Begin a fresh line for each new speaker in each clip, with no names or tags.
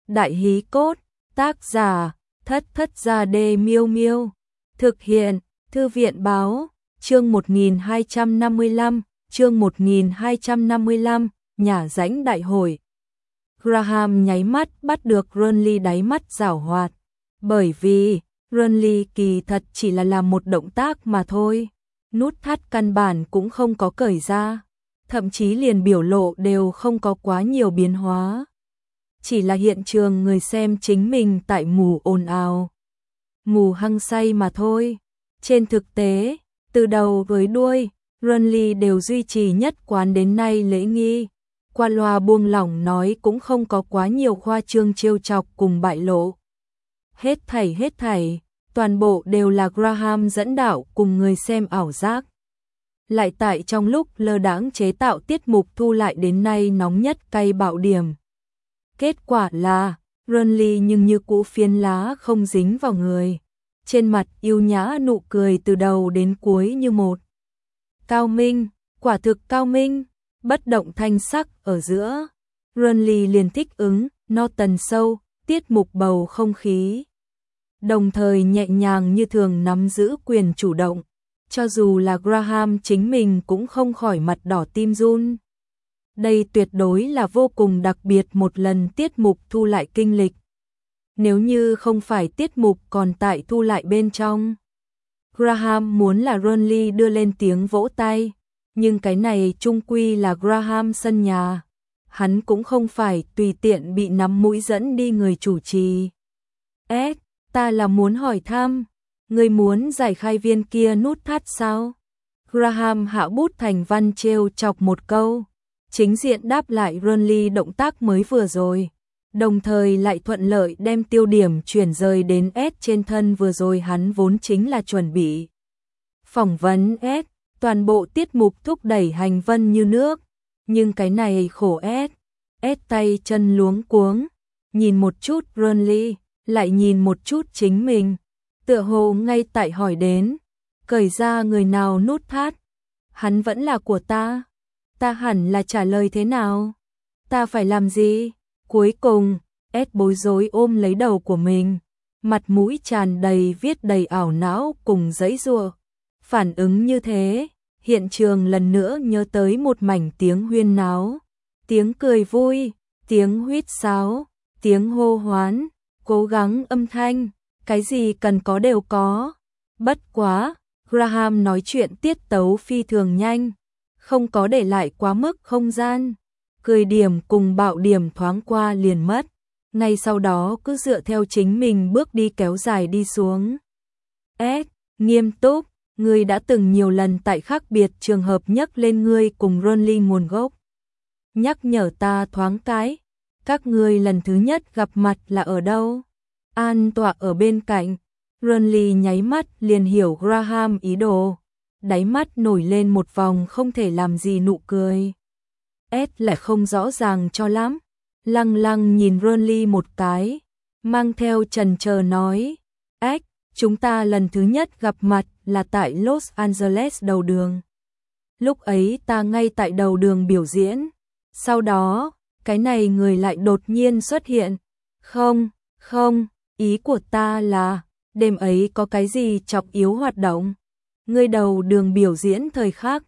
Đại hí cốt, tác giả, Thất Thất Gia Đê Miêu Miêu. Thực hiện, Thư viện báo, chương 1255, chương 1255, nhà rãnh đại hội. Graham nháy mắt bắt được Renly đáy mắt giảo hoạt, bởi vì Renly kỳ thật chỉ là làm một động tác mà thôi. Nút thắt căn bản cũng không có cởi ra, thậm chí liền biểu lộ đều không có quá nhiều biến hóa. Chỉ là hiện trường người xem chính mình tại mù ồn ào, mù hăng say mà thôi. Trên thực tế, từ đầu với đuôi, Renly đều duy trì nhất quán đến nay lễ nghi. Qua loa buông lỏng nói cũng không có quá nhiều khoa trương trêu chọc cùng bại lộ. Hết thảy, toàn bộ đều là Graham dẫn đạo cùng người xem ảo giác. Lại tại trong lúc lơ đãng chế tạo tiết mục thu lại đến nay nóng nhất cay bạo điểm. Kết quả là, Renly nhưng như cũ phiến lá không dính vào người. Trên mặt yêu nhã nụ cười từ đầu đến cuối như một. Cao minh, quả thực cao minh, bất động thanh sắc ở giữa. Renly liền thích ứng, no tần sâu, tiết mục bầu không khí. Đồng thời nhẹ nhàng như thường nắm giữ quyền chủ động. Cho dù là Graham chính mình cũng không khỏi mặt đỏ tim run. Đây tuyệt đối là vô cùng đặc biệt một lần tiết mục thu lại kinh lịch. Nếu như không phải tiết mục còn tại thu lại bên trong, Graham muốn là Renly đưa lên tiếng vỗ tay, nhưng cái này chung quy là Graham sân nhà. Hắn cũng không phải tùy tiện bị nắm mũi dẫn đi người chủ trì. Ta là muốn hỏi thăm, người muốn giải khai viên kia nút thắt sao? Graham hạ bút thành văn trêu chọc một câu, chính diện đáp lại Renly động tác mới vừa rồi, đồng thời lại thuận lợi đem tiêu điểm chuyển rời đến S trên thân vừa rồi hắn vốn chính là chuẩn bị. Phỏng vấn S, toàn bộ tiết mục thúc đẩy hành vân như nước, nhưng cái này khổ S tay chân luống cuống, nhìn một chút Renly, lại nhìn một chút chính mình, tựa hồ ngay tại hỏi đến, cởi ra người nào nút thắt, hắn vẫn là của ta hẳn là trả lời thế nào, ta phải làm gì? Cuối cùng, S bối rối ôm lấy đầu của mình, mặt mũi tràn đầy viết đầy ảo não cùng giãy giụa. Phản ứng như thế, hiện trường lần nữa nhớ tới một mảnh tiếng huyên náo, tiếng cười vui, tiếng huýt sáo, tiếng hô hoán, cố gắng âm thanh, cái gì cần có đều có. Bất quá, Graham nói chuyện tiết tấu phi thường nhanh, không có để lại quá mức không gian. Cười điểm cùng bạo điểm thoáng qua liền mất, ngay sau đó cứ dựa theo chính mình bước đi kéo dài đi xuống. Nghiêm túc, ngươi đã từng nhiều lần tại khác biệt trường hợp nhắc lên ngươi cùng Renly nguồn gốc. Nhắc nhở ta thoáng cái, các ngươi lần thứ nhất gặp mặt là ở đâu? An tọa ở bên cạnh, Renly nháy mắt liền hiểu Graham ý đồ, đáy mắt nổi lên một vòng không thể làm gì nụ cười. Lại không rõ ràng cho lắm, lăng lăng nhìn Renly một cái, mang theo chần chờ nói, chúng ta lần thứ nhất gặp mặt là tại Los Angeles đầu đường. Lúc ấy ta ngay tại đầu đường biểu diễn, sau đó, cái này người lại đột nhiên xuất hiện. Không, ý của ta là, đêm ấy có cái gì chọc yếu hoạt động? Ngươi đầu đường biểu diễn thời khắc.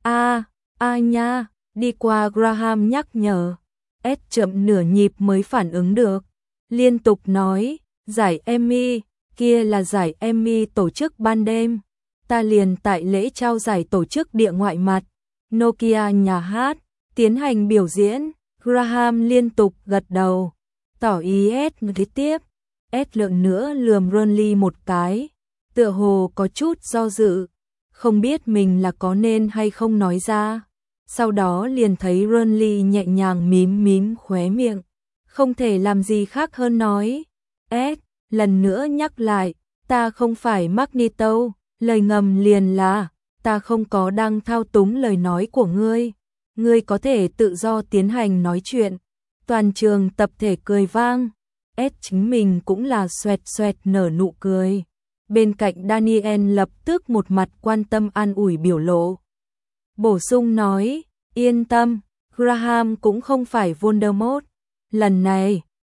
Nha. Đi qua Graham nhắc nhở, chậm nửa nhịp mới phản ứng được, liên tục nói, giải Emmy, kia là giải Emmy tổ chức ban đêm, ta liền tại lễ trao giải tổ chức địa ngoại mặt, Nokia nhà hát, tiến hành biểu diễn. Graham liên tục gật đầu, tỏ ý nói tiếp, lượng nữa lườm Renly một cái, tựa hồ có chút do dự, không biết mình là có nên hay không nói ra. Sau đó liền thấy Renly nhẹ nhàng mím khóe miệng, không thể làm gì khác hơn nói, lần nữa nhắc lại, ta không phải Magneto, lời ngầm liền là, ta không có đang thao túng lời nói của ngươi có thể tự do tiến hành nói chuyện. Toàn trường tập thể cười vang, chính mình cũng là xoẹt nở nụ cười. Bên cạnh Daniel lập tức một mặt quan tâm an ủi biểu lộ. Bổ sung nói, yên tâm, Graham cũng không phải Voldemort. Lần này,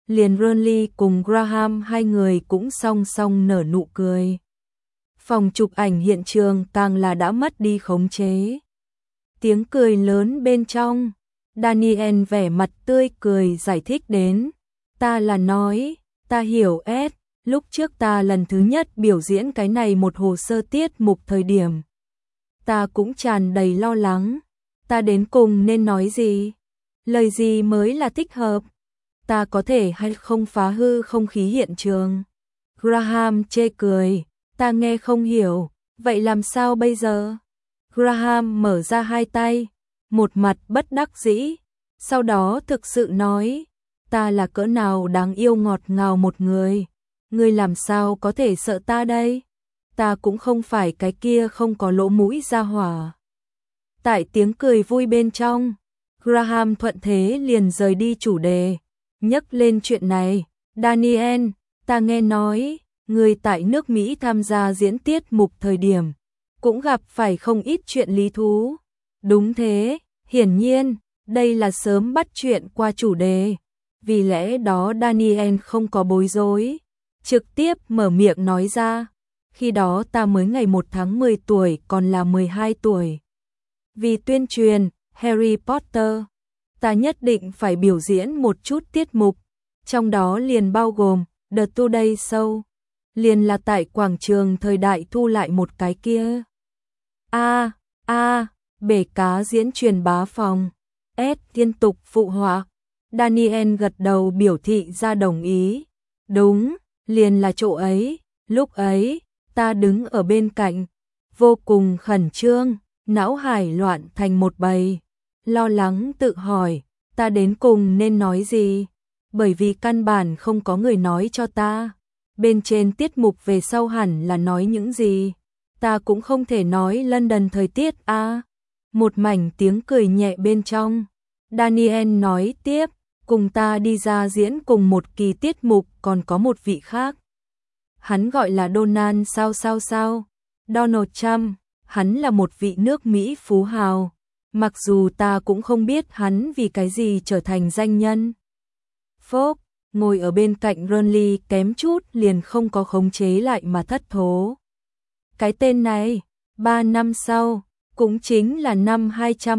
liền Burnley cùng Graham hai người cũng song song nở nụ cười. Phòng chụp ảnh hiện trường càng là đã mất đi khống chế. Tiếng cười lớn bên trong, Daniel vẻ mặt tươi cười giải thích đến, ta là nói, ta hiểu Ed, lúc trước ta lần thứ nhất biểu diễn cái này một hồ sơ tiết mục thời điểm. Ta cũng tràn đầy lo lắng, ta đến cùng nên nói gì, lời gì mới là thích hợp, ta có thể hay không phá hư không khí hiện trường. Graham chê cười, ta nghe không hiểu, vậy làm sao bây giờ? Graham mở ra hai tay, một mặt bất đắc dĩ, sau đó thực sự nói, ta là cỡ nào đáng yêu ngọt ngào một người, ngươi làm sao có thể sợ ta đây? Ta cũng không phải cái kia không có lỗ mũi ra hỏa. Tại tiếng cười vui bên trong, Graham thuận thế liền rời đi chủ đề, nhắc lên chuyện này, Daniel, ta nghe nói, ngươi tại nước Mỹ tham gia diễn tiết mục thời điểm, cũng gặp phải không ít chuyện lý thú. Đúng thế, hiển nhiên, đây là sớm bắt chuyện qua chủ đề, vì lẽ đó Daniel không có bối rối, trực tiếp mở miệng nói ra, khi đó ta mới ngày 1 tháng 10 tuổi còn là 12 tuổi. Vì tuyên truyền Harry Potter, ta nhất định phải biểu diễn một chút tiết mục, trong đó liền bao gồm The Today Show, liền là tại quảng trường thời đại thu lại một cái kia. Bể cá diễn truyền bá phòng, Ed liên tục phụ họa, Daniel gật đầu biểu thị ra đồng ý, đúng, liền là chỗ ấy, lúc ấy, ta đứng ở bên cạnh, vô cùng khẩn trương, não hải loạn thành một bầy, lo lắng tự hỏi, ta đến cùng nên nói gì, bởi vì căn bản không có người nói cho ta, bên trên tiết mục về sau hẳn là nói những gì, ta cũng không thể nói London thời tiết a. Một mảnh tiếng cười nhẹ bên trong, Daniel nói tiếp, cùng ta đi ra diễn cùng một kỳ tiết mục còn có một vị khác. Hắn gọi là Donald Trump, hắn là một vị nước Mỹ phú hào, mặc dù ta cũng không biết hắn vì cái gì trở thành danh nhân. Fox, ngồi ở bên cạnh Burnley kém chút liền không có khống chế lại mà thất thố. Cái tên này, 3 năm sau, cũng chính là năm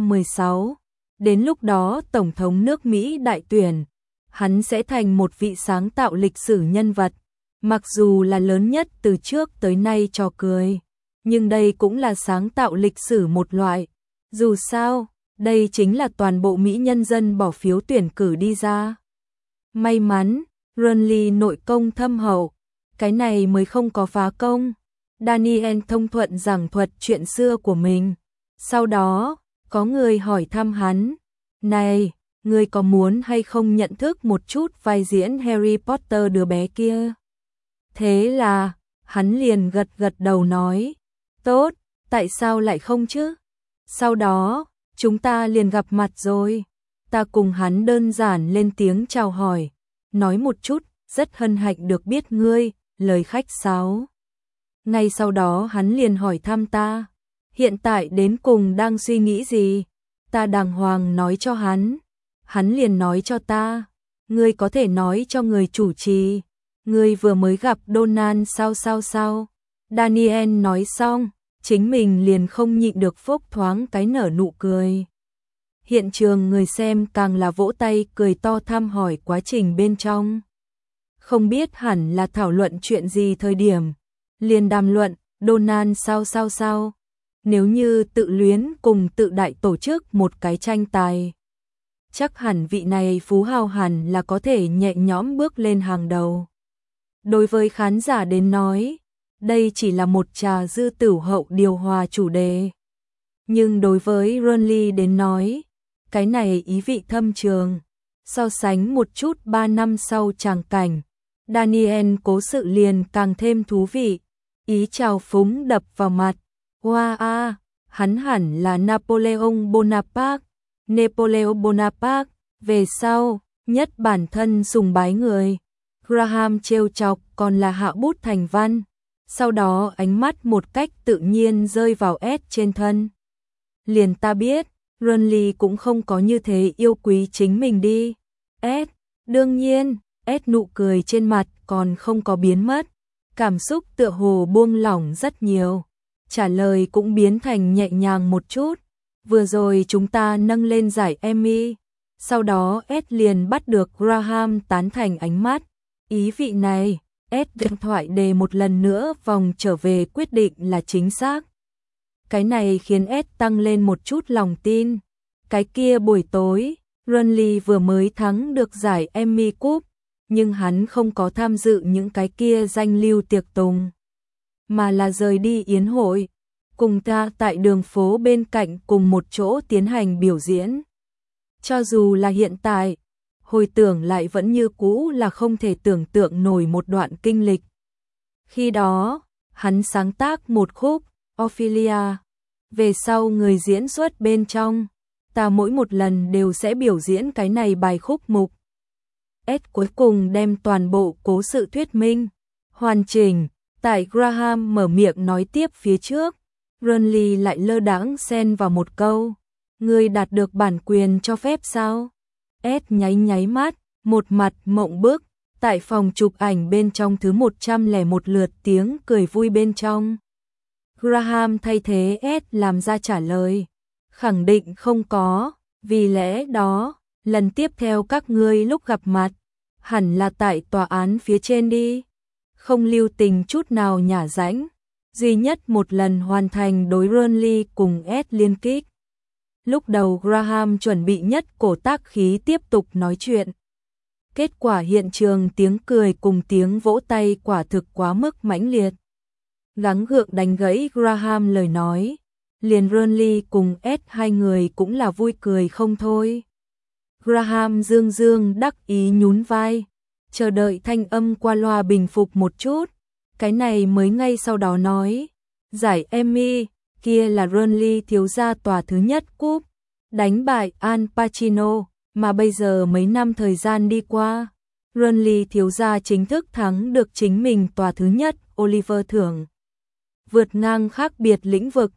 216, đến lúc đó Tổng thống nước Mỹ đại tuyển, hắn sẽ thành một vị sáng tạo lịch sử nhân vật, mặc dù là lớn nhất từ trước tới nay trò cười, nhưng đây cũng là sáng tạo lịch sử một loại. Dù sao, đây chính là toàn bộ Mỹ nhân dân bỏ phiếu tuyển cử đi ra. May mắn, Burnley nội công thâm hậu, cái này mới không có phá công. Daniel thông thuận giảng thuật chuyện xưa của mình. Sau đó, có người hỏi thăm hắn, này, ngươi có muốn hay không nhận thức một chút vai diễn Harry Potter đứa bé kia? Thế là, hắn liền gật gật đầu nói, tốt, tại sao lại không chứ? Sau đó, chúng ta liền gặp mặt rồi. Ta cùng hắn đơn giản lên tiếng chào hỏi, nói một chút, rất hân hạnh được biết ngươi, lời khách sáo. Ngay sau đó hắn liền hỏi thăm ta, hiện tại đến cùng đang suy nghĩ gì? Ta đàng hoàng nói cho hắn liền nói cho ta, ngươi có thể nói cho người chủ trì, ngươi vừa mới gặp Donald sao? Daniel nói xong, chính mình liền không nhịn được phốc thoáng cái nở nụ cười. Hiện trường người xem càng là vỗ tay cười to thăm hỏi quá trình bên trong. Không biết hẳn là thảo luận chuyện gì thời điểm, liền đàm luận, Donald sao? Nếu như tự luyến cùng tự đại tổ chức một cái tranh tài, chắc hẳn vị này phú hào hẳn là có thể nhẹ nhõm bước lên hàng đầu. Đối với khán giả đến nói, đây chỉ là một trà dư tửu hậu điều hòa chủ đề. Nhưng đối với Burnley đến nói, cái này ý vị thâm trường. So sánh một chút 3 năm sau tràng cảnh, Daniel cố sự liền càng thêm thú vị. Ý trào phúng đập vào mặt. Wow, hắn hẳn là Napoleon Bonaparte, về sau, nhất bản thân sùng bái người. Graham trêu chọc còn là hạ bút thành văn. Sau đó ánh mắt một cách tự nhiên rơi vào Ed trên thân. Liền ta biết, Burnley cũng không có như thế yêu quý chính mình đi. Ed, đương nhiên, Nụ cười trên mặt còn không có biến mất, cảm xúc tựa hồ buông lỏng rất nhiều, trả lời cũng biến thành nhẹ nhàng một chút. Vừa rồi chúng ta nâng lên giải Emmy, sau đó liền bắt được Graham tán thành ánh mắt. Ý vị này, điện thoại đề một lần nữa vòng trở về quyết định là chính xác. Cái này khiến tăng lên một chút lòng tin. Cái kia buổi tối, Runley vừa mới thắng được giải Emmy Cup, nhưng hắn không có tham dự những cái kia danh lưu tiệc tùng, mà là rời đi yến hội, cùng ta tại đường phố bên cạnh cùng một chỗ tiến hành biểu diễn. Cho dù là hiện tại, hồi tưởng lại vẫn như cũ là không thể tưởng tượng nổi một đoạn kinh lịch. Khi đó, hắn sáng tác một khúc, Ophelia. Về sau người diễn xuất bên trong, ta mỗi một lần đều sẽ biểu diễn cái này bài khúc mục. Cuối cùng đem toàn bộ cố sự thuyết minh, hoàn chỉnh, tại Graham mở miệng nói tiếp phía trước, Runley lại lơ đãng xen vào một câu, ngươi đạt được bản quyền cho phép sao? Nháy nháy mắt, một mặt mộng bức, tại phòng chụp ảnh bên trong thứ 101 lượt tiếng cười vui bên trong. Graham thay thế làm ra trả lời, khẳng định không có, vì lẽ đó, lần tiếp theo các ngươi lúc gặp mặt, hẳn là tại tòa án phía trên đi, không lưu tình chút nào nhả rãnh, duy nhất một lần hoàn thành đối Runley cùng liên kích. Lúc đầu Graham chuẩn bị nhất cổ tác khí tiếp tục nói chuyện. Kết quả hiện trường tiếng cười cùng tiếng vỗ tay quả thực quá mức mãnh liệt. Gắng gượng đánh gãy Graham lời nói, liền Runley cùng hai người cũng là vui cười không thôi. Graham dương dương đắc ý nhún vai, chờ đợi thanh âm qua loa bình phục một chút, cái này mới ngay sau đó nói, giải Emmy, kia là Runley thiếu gia tòa thứ nhất cúp, đánh bại Al Pacino, mà bây giờ mấy năm thời gian đi qua, Runley thiếu gia chính thức thắng được chính mình tòa thứ nhất Oliver thưởng. Vượt ngang khác biệt lĩnh vực,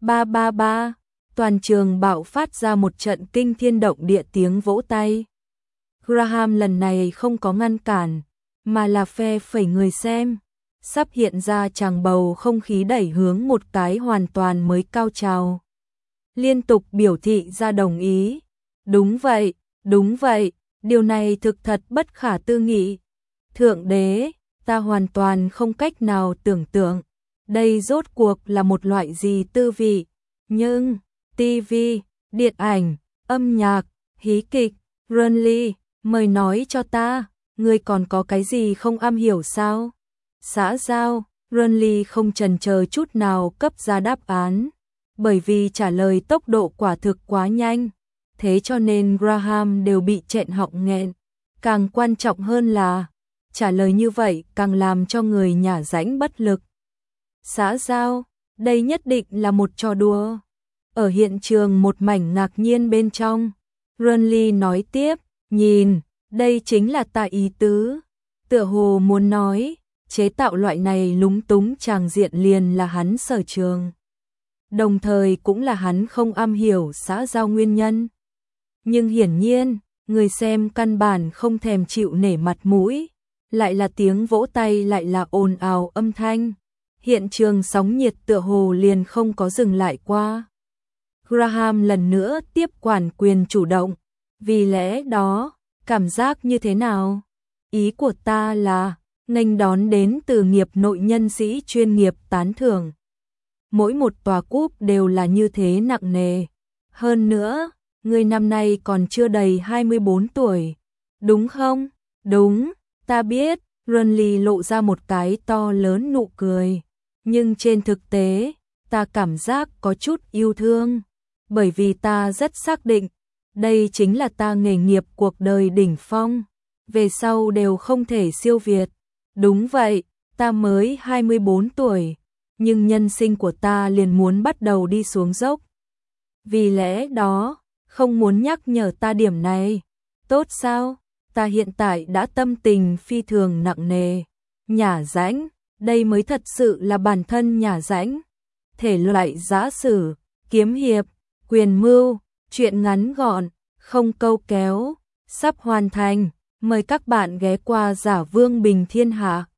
333, toàn trường bạo phát ra một trận kinh thiên động địa tiếng vỗ tay. Graham lần này không có ngăn cản, mà là phe phẩy người xem, sắp hiện ra tràng bầu không khí đẩy hướng một cái hoàn toàn mới cao trào. Liên tục biểu thị ra đồng ý. Đúng vậy, điều này thực thật bất khả tư nghị. Thượng đế, ta hoàn toàn không cách nào tưởng tượng, đây rốt cuộc là một loại gì tư vị, nhưng, TV, điện ảnh, âm nhạc, hí kịch, Runley, mời nói cho ta, ngươi còn có cái gì không am hiểu sao? Xã giao, Runley không chần chờ chút nào cấp ra đáp án, bởi vì trả lời tốc độ quả thực quá nhanh, thế cho nên Graham đều bị nghẹn họng nghẹn. Càng quan trọng hơn là, trả lời như vậy càng làm cho người nhả rãnh bất lực. Xã giao, đây nhất định là một trò đùa. Ở hiện trường một mảnh ngạc nhiên bên trong, Runley nói tiếp, nhìn, đây chính là ta ý tứ. Tựa hồ muốn nói, chế tạo loại này lúng túng tràng diện liền là hắn sở trường. Đồng thời cũng là hắn không am hiểu xã giao nguyên nhân. Nhưng hiển nhiên, người xem căn bản không thèm chịu nể mặt mũi, lại là tiếng vỗ tay lại là ồn ào âm thanh. Hiện trường sóng nhiệt tựa hồ liền không có dừng lại qua. Graham lần nữa tiếp quản quyền chủ động, vì lẽ đó, cảm giác như thế nào? Ý của ta là, nghênh đón đến từ nghiệp nội nhân sĩ chuyên nghiệp tán thưởng. Mỗi một tòa cúp đều là như thế nặng nề. Hơn nữa, người năm nay còn chưa đầy 24 tuổi. Đúng không? Đúng, ta biết, Runley lộ ra một cái to lớn nụ cười. Nhưng trên thực tế, ta cảm giác có chút yêu thương. Bởi vì ta rất xác định, đây chính là ta nghề nghiệp cuộc đời đỉnh phong. Về sau đều không thể siêu việt. Đúng vậy, ta mới 24 tuổi. Nhưng nhân sinh của ta liền muốn bắt đầu đi xuống dốc. Vì lẽ đó, không muốn nhắc nhở ta điểm này. Tốt sao? Ta hiện tại đã tâm tình phi thường nặng nề. Nhả rãnh, đây mới thật sự là bản thân nhả rãnh. Thể loại giã sử, kiếm hiệp, quyền mưu, chuyện ngắn gọn, không câu kéo, sắp hoàn thành. Mời các bạn ghé qua Giả Vương Bình Thiên Hạ.